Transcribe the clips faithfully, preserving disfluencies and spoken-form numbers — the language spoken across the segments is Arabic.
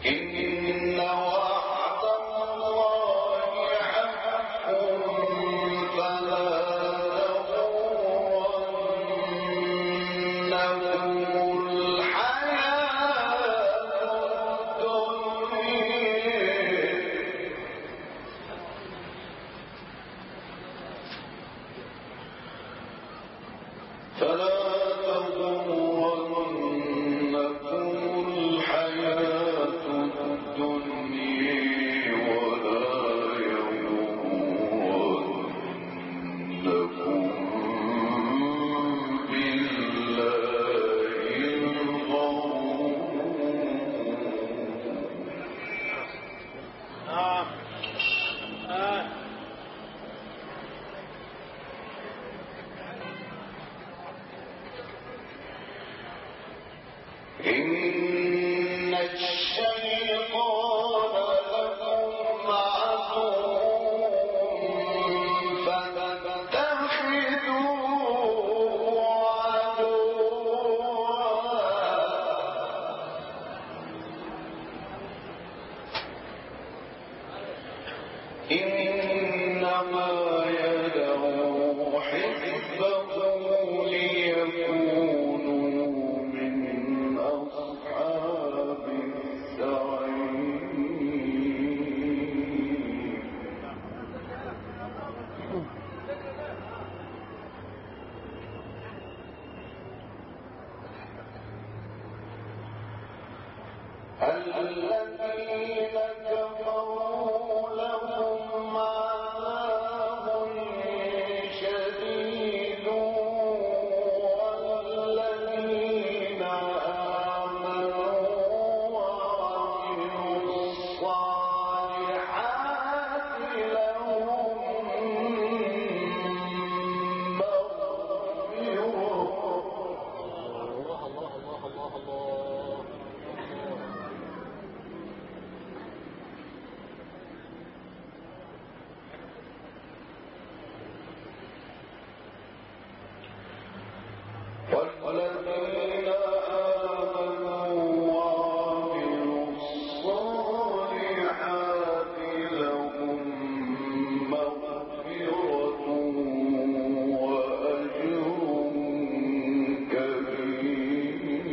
الذين كفروا لهم عذاب شديد والذين آمنوا وعملوا الصالحات لهم مغفرة. الله الله الله الله الله. والذين آمنوا وعملوا الصالحات لهم مغفرة وأجر كبير.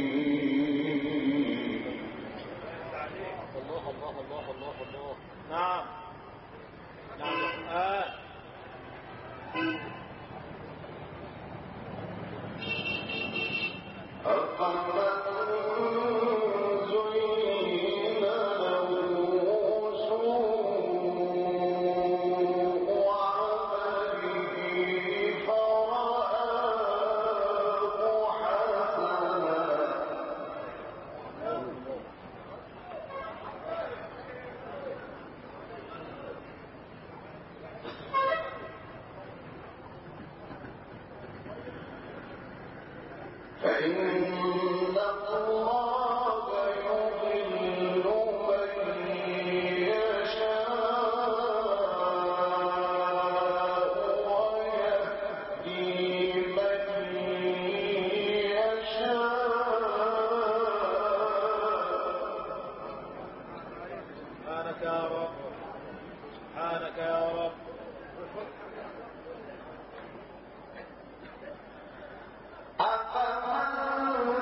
الله الله الله الله الله. نعم نعم. آه. أفمن زين له سوء عمله فرآه حسنا فإن الله يضل من يشاء ويهدي من يشاء. سبحانك يا رب، سبحانك يا رب. أفمن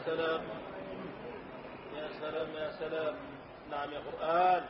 سلام يا سلام يا سلام. نعم يا قرآن.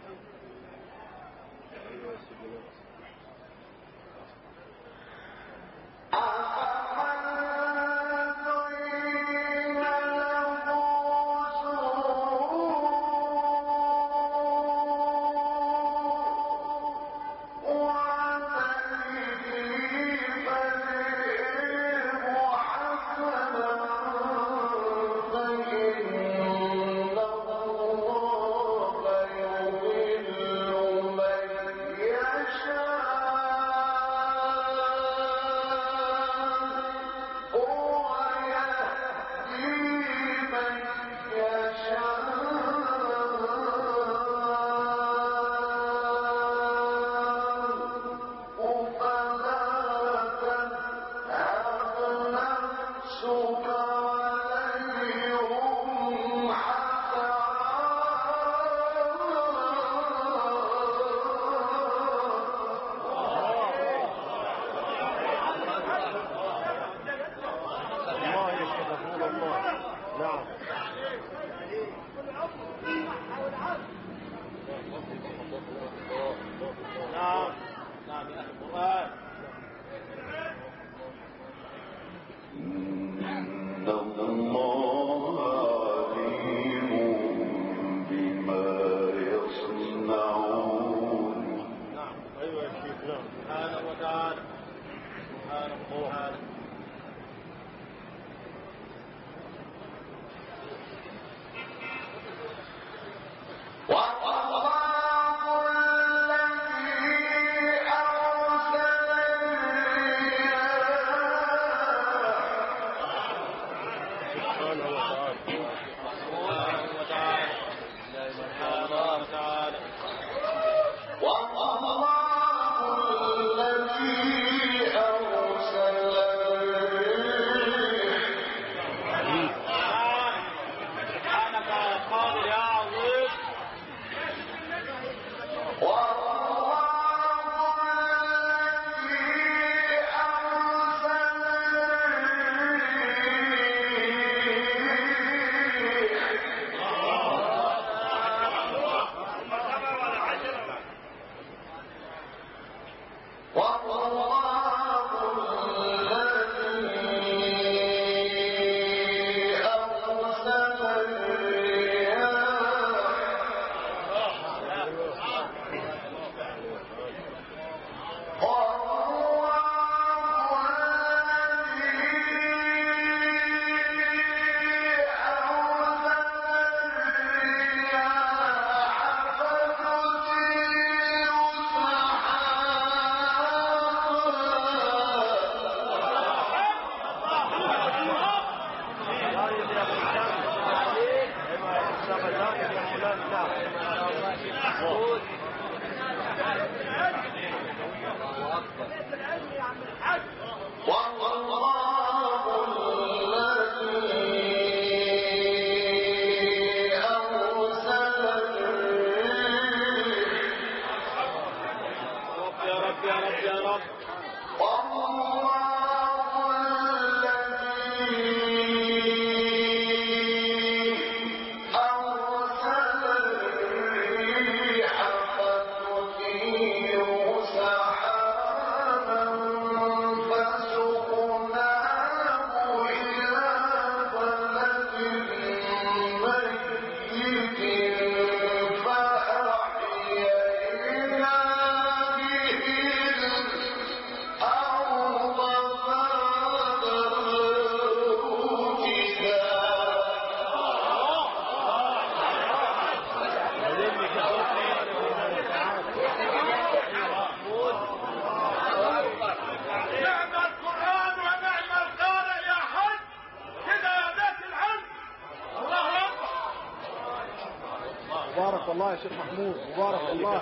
مبارك والله يا شيخ محمود، مبارك والله.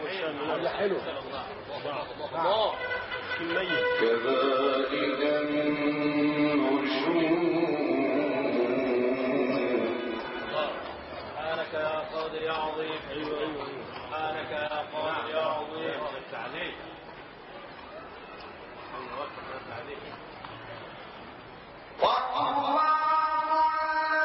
الله حلو. الله كذلك سبحانك يا قادر يا عظيم. ايوه ايوه سبحانك يا قادر يا عظيم. التعليق والله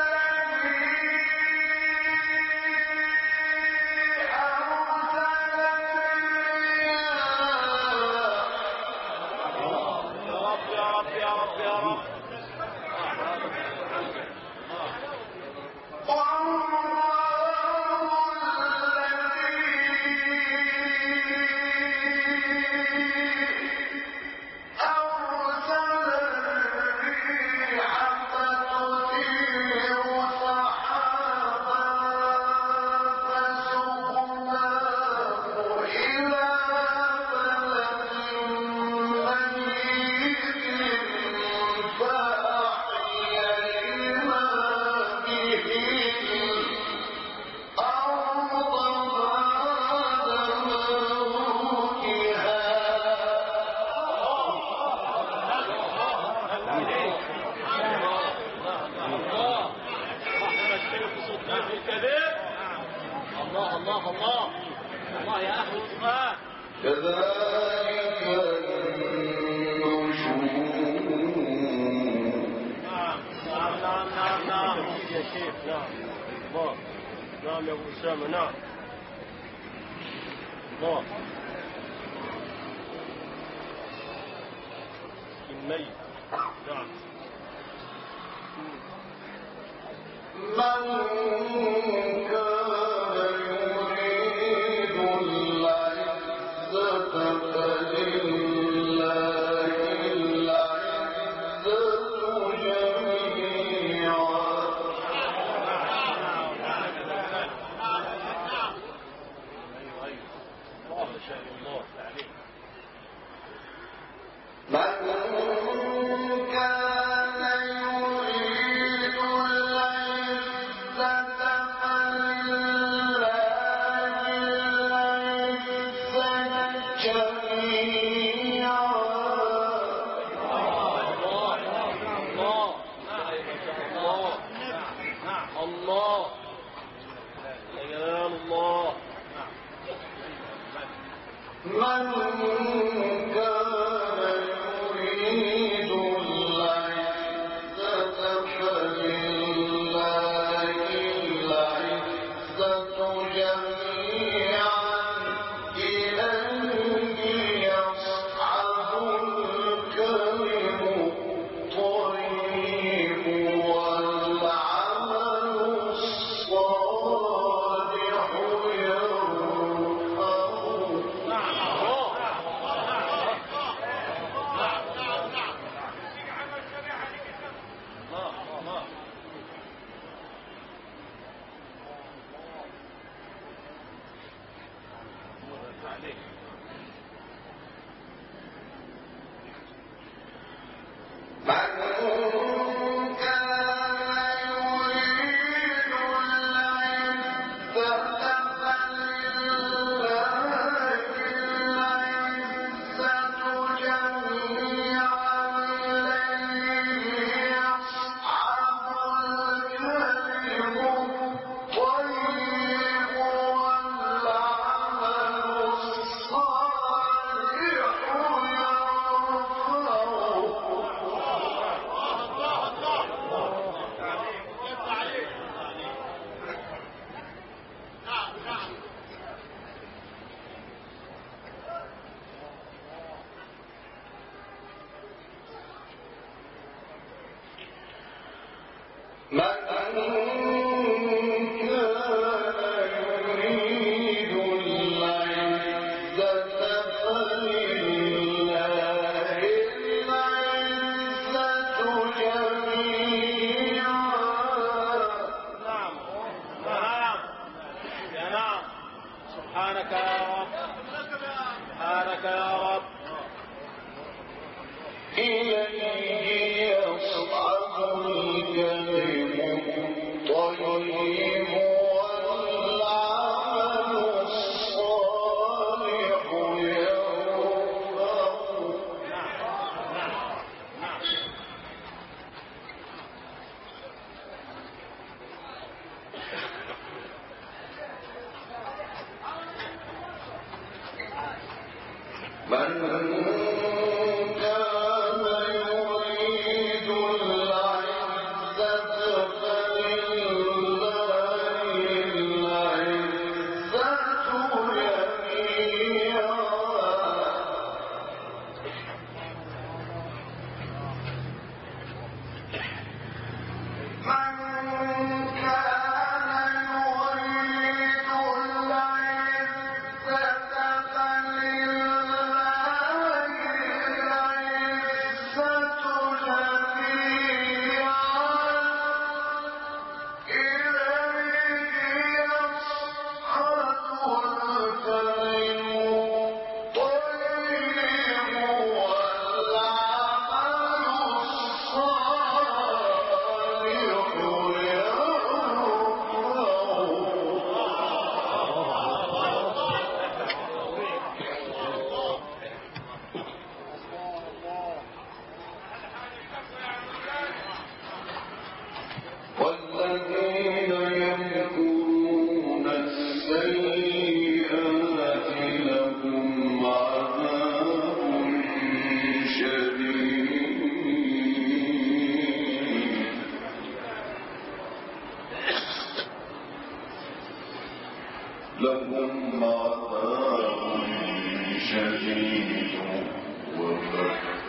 الله يا أهل القرآن. كذلك النشور. نعم نعم نعم نعم نعم يا شيخ. نعم الله. نعم يا أبو أسامة. نعم الله. الميت. نعم. من كان يريد العزة فلله العزة جميعا. الله ما شاء الله عليك. من كان يريد العزة فلله العزة جميعا. الله يا جلال الله. من كان يريد العزة فلله العزة جميعا. إليه يصعد الكلم الطيب والعمل الصالح يرفعه. من كان يريد العزة فلله العزة جميعا. إليه يصعد الكلم الطيب والعمل الصالح من كان يريد العزة فلله العزة جميعا. نعم نعم يا نعم. سبحانك يا رب سبحانك يا رب. إليه يصعد الكلم الطيب والعمل الصالح يرفعه. من كان يريد العزة فلله العزة جميعا. من كان يريد العزة فلله العزة جميعا. لهم عذاب شديد ومكر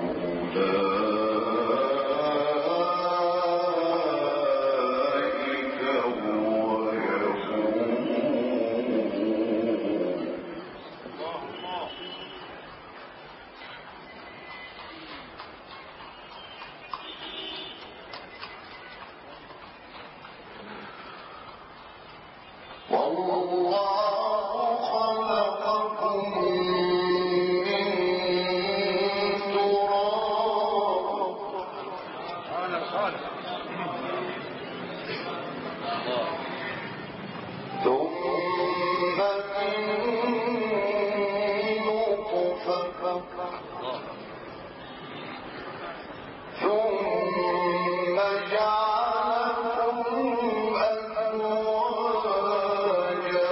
أولئك هو يقول والله خلقكم من تراب ثم من نطفة ثم جعلكم أزواجا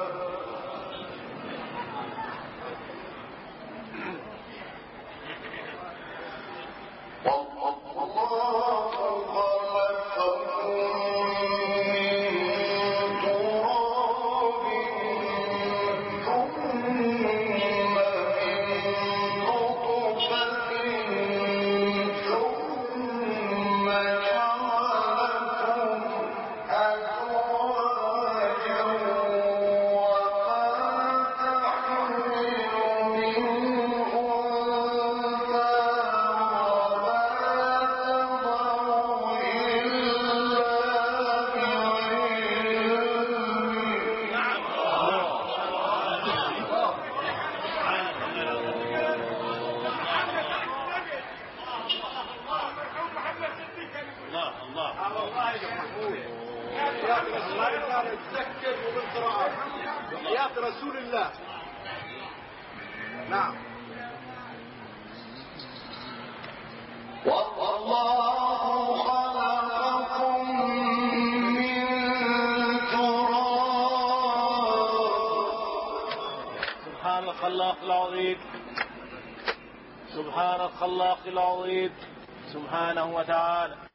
والله خلقكم من تراب ثم من نطفة ثم جعلكم أزواجا وما تحمل من أنثى وما تضع إلا بعلمه الله الله تذكر بالقراءة حياة رسول الله. نعم. والله خلقكم من تراب سبحان الخلاق العظيم سبحان الخلاق العظيم سبحانه وتعالى